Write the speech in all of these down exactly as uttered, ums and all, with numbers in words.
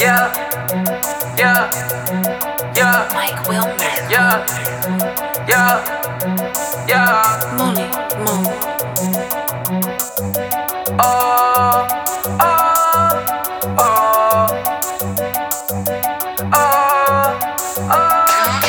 Yeah, yeah, yeah. Mike Wilmer. Yeah, yeah, yeah. Money, Mo. Oh, oh, oh, oh, oh.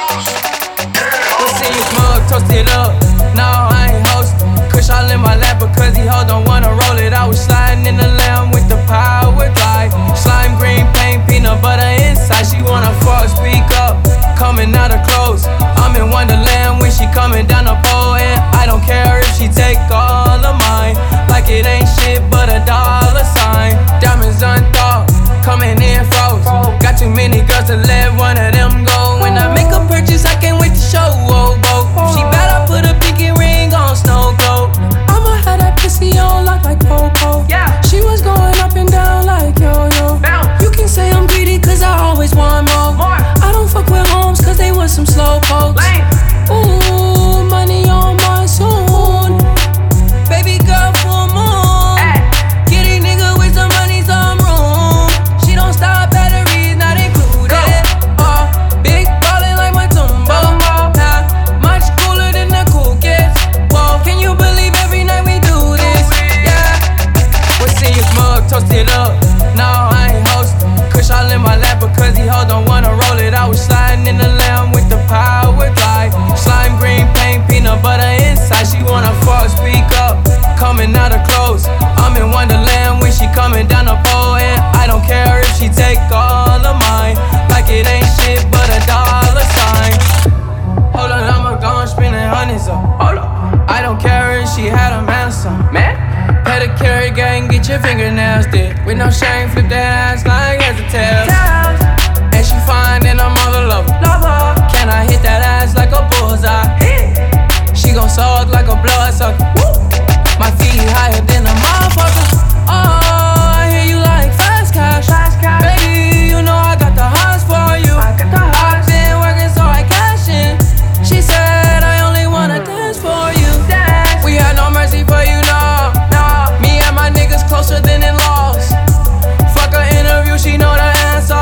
See you mug, toast it up. No, I ain't host. Kush all in my lap because he hold don't wanna roll it. I was sliding in the lamb with the power glide. Slime green paint, peanut butter inside. She wanna fuck, speak up. Coming out of clothes. I'm in Wonderland when she coming down the pole. And I don't care if she take all of mine. Like it ain't shit but a dollar sign. Diamonds unthought, coming in froze. Got too many girls to let one of them go. When I make a purchase, I can't wait to show. Whoa, whoa. If she bad, I put a pinky ring on snow globe. I'ma have that pussy on lock like Popo. Yeah. She was going up and down like yo-yo. Bounce. You can say I'm greedy cause I always want more. More. I don't fuck with homes cause they was some slow pokes. Lame. Ooh, money on my soon. Baby girl, full moon. Ay. Get a nigga with some money, some room. She don't stop, batteries not included. Uh, big ballin' like my Tumbo. Nah, much cooler than the cool kids. Whoa, can you believe every night we do this? Yeah. We'll see you mug, toast it up. No, I ain't host. Kush all in my lap because he hold don't wanna roll it. I was sliding in the lamb with the power glide. Slime green paint, peanut butter inside. She wanna fuck, speak up. Coming out of clothes. I'm in Wonderland when she coming down the pole. And I don't care if she take all of mine. Like it ain't shit but a dollar sign. Hold on, I'ma go and spending hundreds up. Hold up. I don't care if she had a man or something. Man? Pedicure gang, get your fingernails did. With no shame, flip that ass like hesitate. And she fine and I'm all love her. Can I hit that ass like a bullseye? She gon' suck like a bloodsucker. My feet higher than a motherfucker. Oh, I hear you like fast cash. Baby, you know I got the hots for you. I've been working so I cash in. She said I only wanna dance for you. We had no mercy for you, no, no. Me and my niggas closer than in-laws. Fuck her interview, she know the answer.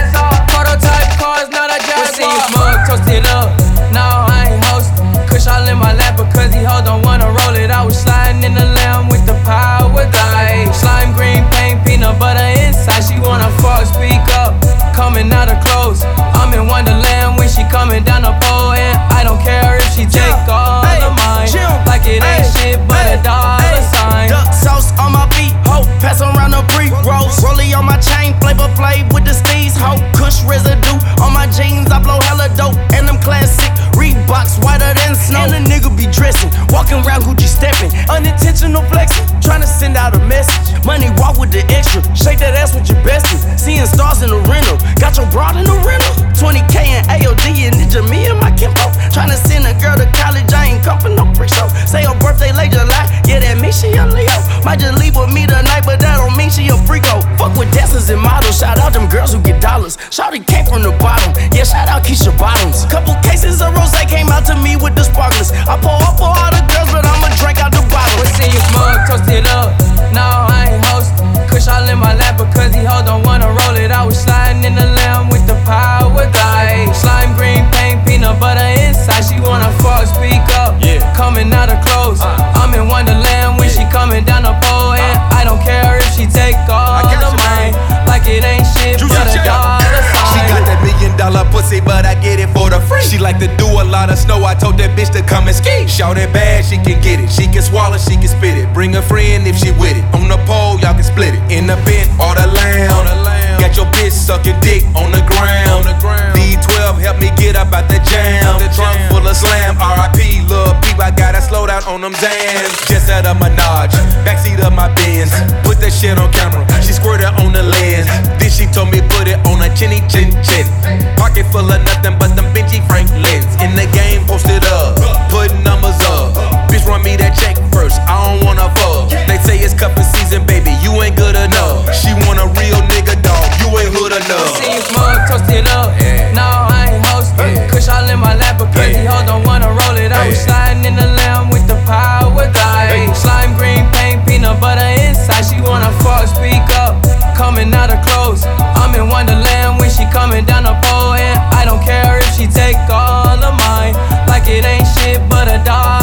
Prototype cars, not a Jaguar. We'll see you mug, toast it up. No, I ain't host. Kush all in my lap because he hold don't wanna roll it. I was sliding in the lamb with the power glide. Slime green paint, peanut butter inside. She wanna fuck, speak up. Coming out of clothes. I'm in Wonderland when she coming down the pole. And I don't care if she take all of mine. Like it ain't shit but a dollar sign. Duck sauce on my beat, ho. Pass around the pre-rolls. Rollie on my chain, flavor flav with the steez, ho. Kush residue on my jeans, I blow hella dope. And them classic Reeboks whiter than snow. And a nigga be dressing, walking around Gucci stepping. Unintentional flexing, trying to send out a message. Money walk with the extra, shake that ass with your bestie. Seeing stars in the rental, got your broad in the rental. twenty K and A O D and Ninja, me and my Kimbo. Trying to send a girl to college, I ain't come for no pre-show. Say her birthday late July, yeah that means she a Leo. Might just leave with me tonight, but that don't mean she a freako. Fuck with dancers and models, shout out them girls who get dollars. Shawty came from the bottom, yeah shout out Keisha Bottoms. Couple cases of rosé came out to me with the sparklers. I pour up for all the girls, but I'ma drink out the bottle. We'll see you mug, toast it up. No, I ain't host. Kush all in my lap because he hold don't wanna roll it. I was sliding in the lamb with the power glide. Slime green paint, peanut butter inside. She wanna fuck, speak up. Yeah. Coming out of clothes. Uh. I'm in Wonderland when she coming down the pole. And I don't care if she take all of mine. Like it ain't shit but a dollar sign. She got that million dollar pussy, but I get it for the free. She like to do a lot of snow. I told that bitch to come and ski. Shout it bad, she can get it. She can swallow, she can spit it. Bring a friend if she with it. On the pole, y'all can split it. In the bent or the lamb. Got your bitch sucking dick on the ground. D twelve help me get up out the jam. The trunk full of slam. R I P, lil' peep, I gotta slow down on them Zans. Just out of Menage, backseat of my Benz. Put that shit on camera, she squirted on the lens. Then she told me put it on a chinny chin chin. Pocket full of nothing but them Benji Franklins. In the game, posted up, putting numbers up. Bitch run me that check first, I don't wanna fuck. They say it's cuffin' season, baby, you ain't good enough. She want a real nigga, dog, you ain't hood enough. See you mug, toast it up. Yeah. No, I ain't host. Yeah. Kush all in my lap because yeah. he hold don't wanna roll it. I was sliding in the lamb with the power glide. Slime green paint, peanut butter inside. She wanna fuck, speak up. Coming out of clothes. I'm in one a dog.